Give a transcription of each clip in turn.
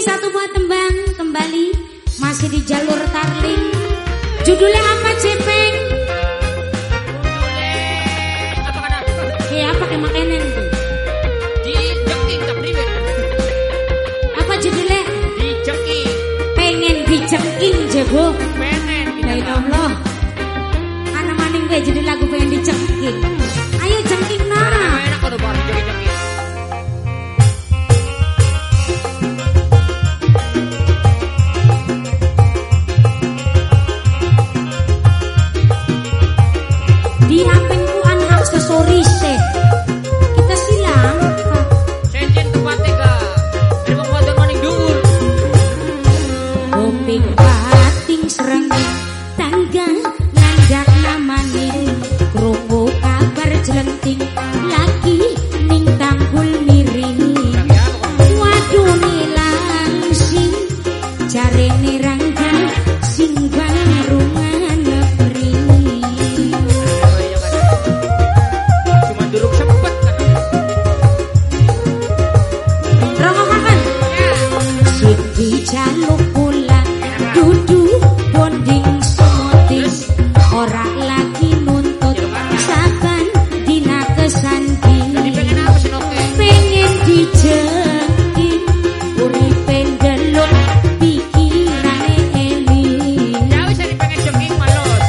satu buah tembang kembali masih di jalur Tarling. Judulnya apa, Cepeng? Apa kan? Kayak apa kayak makanan tuh? Dijengking tak ribet. Apa judulnya? Dijengking. Pengen dijengking jebo. Pengen. Ya Allah. Ana maning gue judul lagu pengen dijengking. Ayo jengking nah. Enak kalau baru jengking. Di HP-ku an aksesoris teh. Kita silang. Senjen tempatnya ga. Ada mau ada maning dhuwur. Kuping bating sereng tangga ngandak namane. Krungu kabar jelenting lagi ning tanggul miring. Waduh nilangsing jarene rangga sing barungan negeri. Cuma duruk sempet kan. Rongokaken sing dijaluk kula dudu bonding semotis ora lagi nuntut saban dina kesanti. Jadi pengen apa sih Noke? Pengen dijengking uripe ndelok pikirane eling. Ya wis ari pengen jengking malos.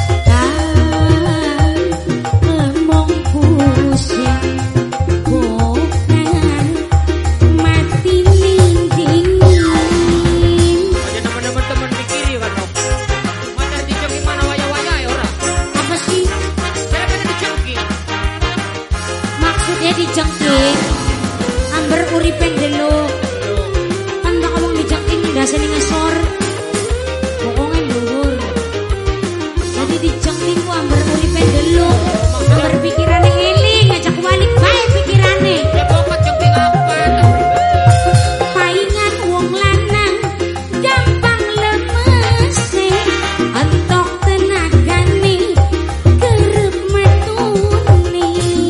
Ngomong pusing bukan mati ninding. Aja teman-teman teman pikiri kan Nok. Mata dijengking mana waya-waya ya ora. Apa sih Saya pengen dijengking. maksudnya dijengking? Amber uripe ndelok. Kan tak ngomong dijengking dasane ngesor. Pokoknya dhuwur. Jadi dijengking ku amber uripe ndelok. Amber pikirane eling ngajak balik bae pikirane. Ya pokok jengking apa tuh? Paingan wong lanang gampang lemes entok tenagane kerep metune.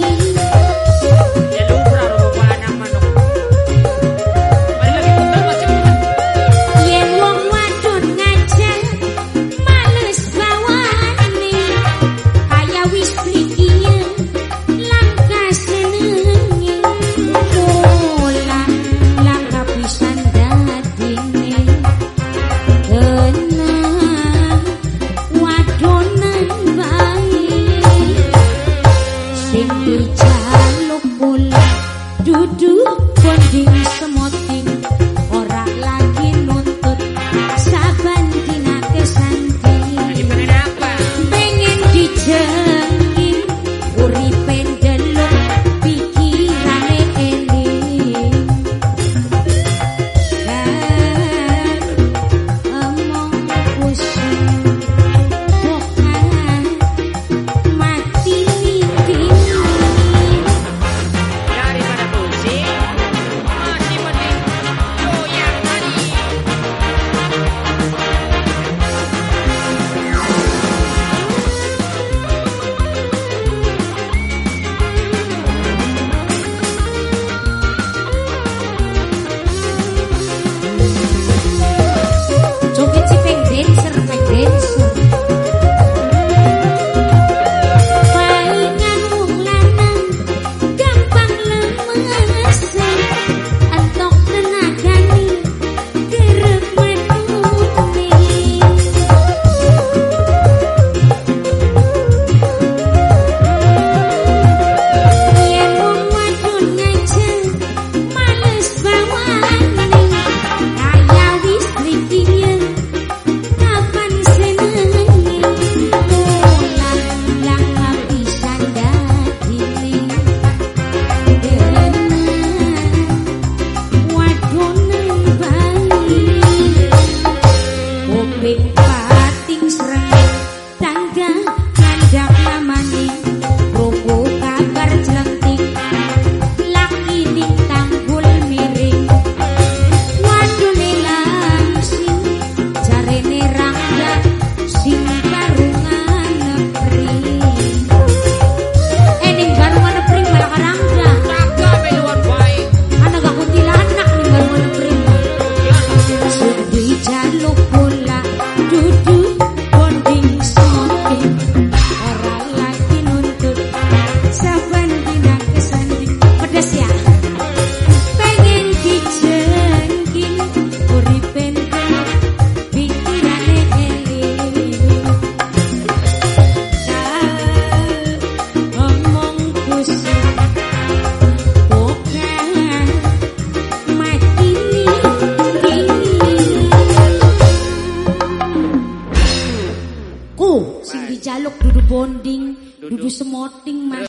Ya lumrah rupa anak manuk. Balik lagi pegel macam Yen wong wadon ngajak males bawane kaya wis prikiye langkah senenge mula langkah pisan dadine tenang wadonan bae sing dijaluk kula duduk bonding semoting ora lagi nuntut saban dina kesanti. Jadi pengen apa? Pengen dijengking uripe ndelok pikirane eling. Omong pusing bukan mati ninding. Daripada pusing, masih mending jaluk dudu bonding, dudu semoting mas.